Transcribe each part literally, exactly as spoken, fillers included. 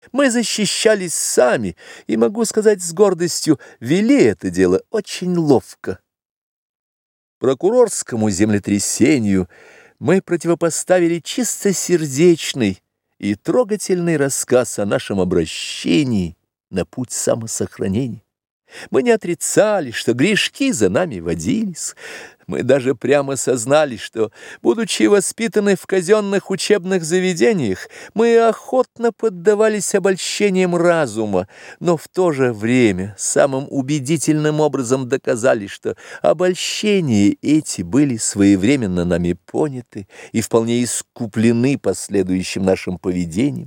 Мы защищались сами, и, могу сказать с гордостью, вели это дело очень ловко. Прокурорскому землетрясению мы противопоставили чистосердечный и трогательный рассказ о нашем обращении на путь самосохранения. Мы не отрицали, что грешки за нами водились. Мы даже прямо сознали, что, будучи воспитаны в казенных учебных заведениях, мы охотно поддавались обольщениям разума, но в то же время самым убедительным образом доказали, что обольщения эти были своевременно нами поняты и вполне искуплены последующим нашим поведением.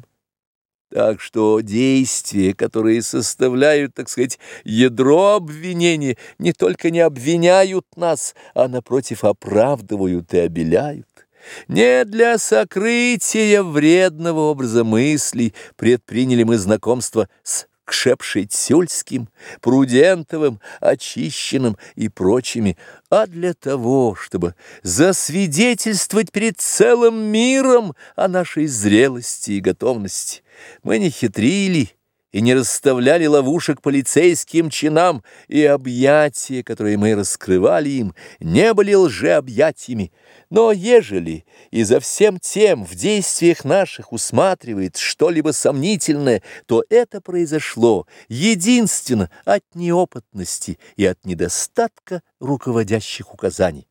Так что действия, которые составляют, так сказать, ядро обвинения, не только не обвиняют нас, а, напротив, оправдывают и обеляют. Не для сокрытия вредного образа мыслей предприняли мы знакомство с Кшепшетсюльским, Прудентовым, Очищенным и прочими, а для того, чтобы засвидетельствовать перед целым миром о нашей зрелости и готовности. Мы не хитрили и не расставляли ловушек полицейским чинам, и объятия, которые мы раскрывали им, не были лжеобъятиями. Но ежели и за всем тем в действиях наших усматривает что-либо сомнительное, то это произошло единственно от неопытности и от недостатка руководящих указаний.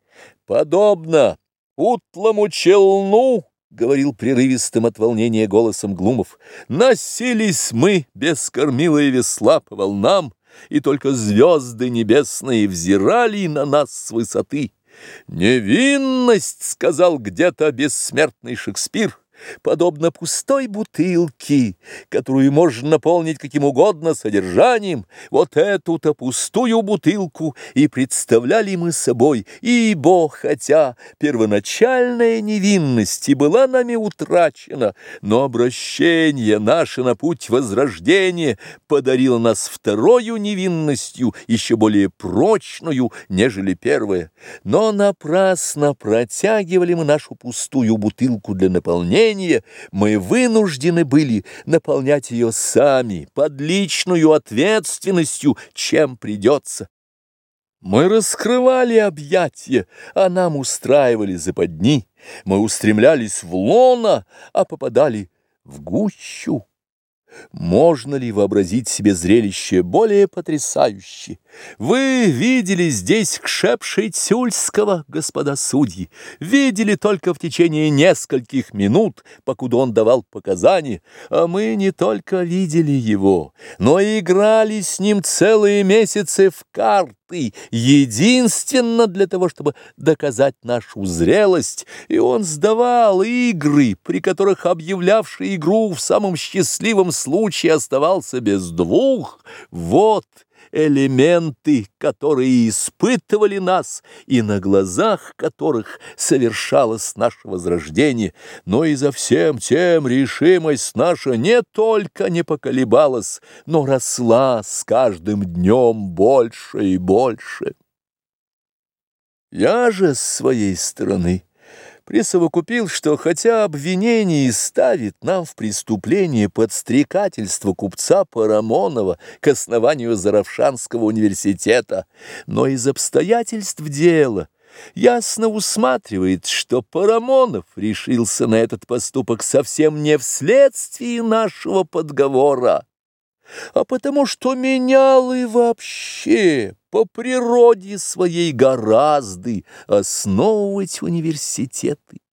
Подобно утлому челну, — говорил прерывистым от волнения голосом Глумов, — носились мы без кормила и весла по волнам, и только звезды небесные взирали на нас с высоты. «Невинность, — сказал где-то бессмертный Шекспир, — подобно пустой бутылке, которую можно наполнить каким угодно содержанием, вот эту-то пустую бутылку и представляли мы собой, ибо, хотя первоначальная невинность и была нами утрачена, но обращение наше на путь возрождения подарило нас второю невинностью, еще более прочную, нежели первая. Но напрасно протягивали мы нашу пустую бутылку для наполнения, мы вынуждены были наполнять ее сами, под личную ответственностью, чем придется. Мы раскрывали объятия, а нам устраивали западни, мы устремлялись в лоно, а попадали в гущу. Можно ли вообразить себе зрелище более потрясающее? Вы видели здесь Кшепшетсюльского, господа судьи, видели только в течение нескольких минут, покуда он давал показания, а мы не только видели его, но и играли с ним целые месяцы в карты, единственно для того, чтобы доказать нашу зрелость, и он сдавал игры, при которых объявлявший игру в самом счастливом случае оставался без двух. Вот элементы, которые испытывали нас, и на глазах которых совершалось наше возрождение, но и за всем тем решимость наша не только не поколебалась, но росла с каждым днем больше и больше. Я же с своей стороны присовокупил, что хотя обвинение и ставит нам в преступление подстрекательство купца Парамонова к основанию Заравшанского университета, но из обстоятельств дела ясно усматривает, что Парамонов решился на этот поступок совсем не вследствие нашего подговора, а потому что менял и вообще по природе своей гораздо основывать университеты.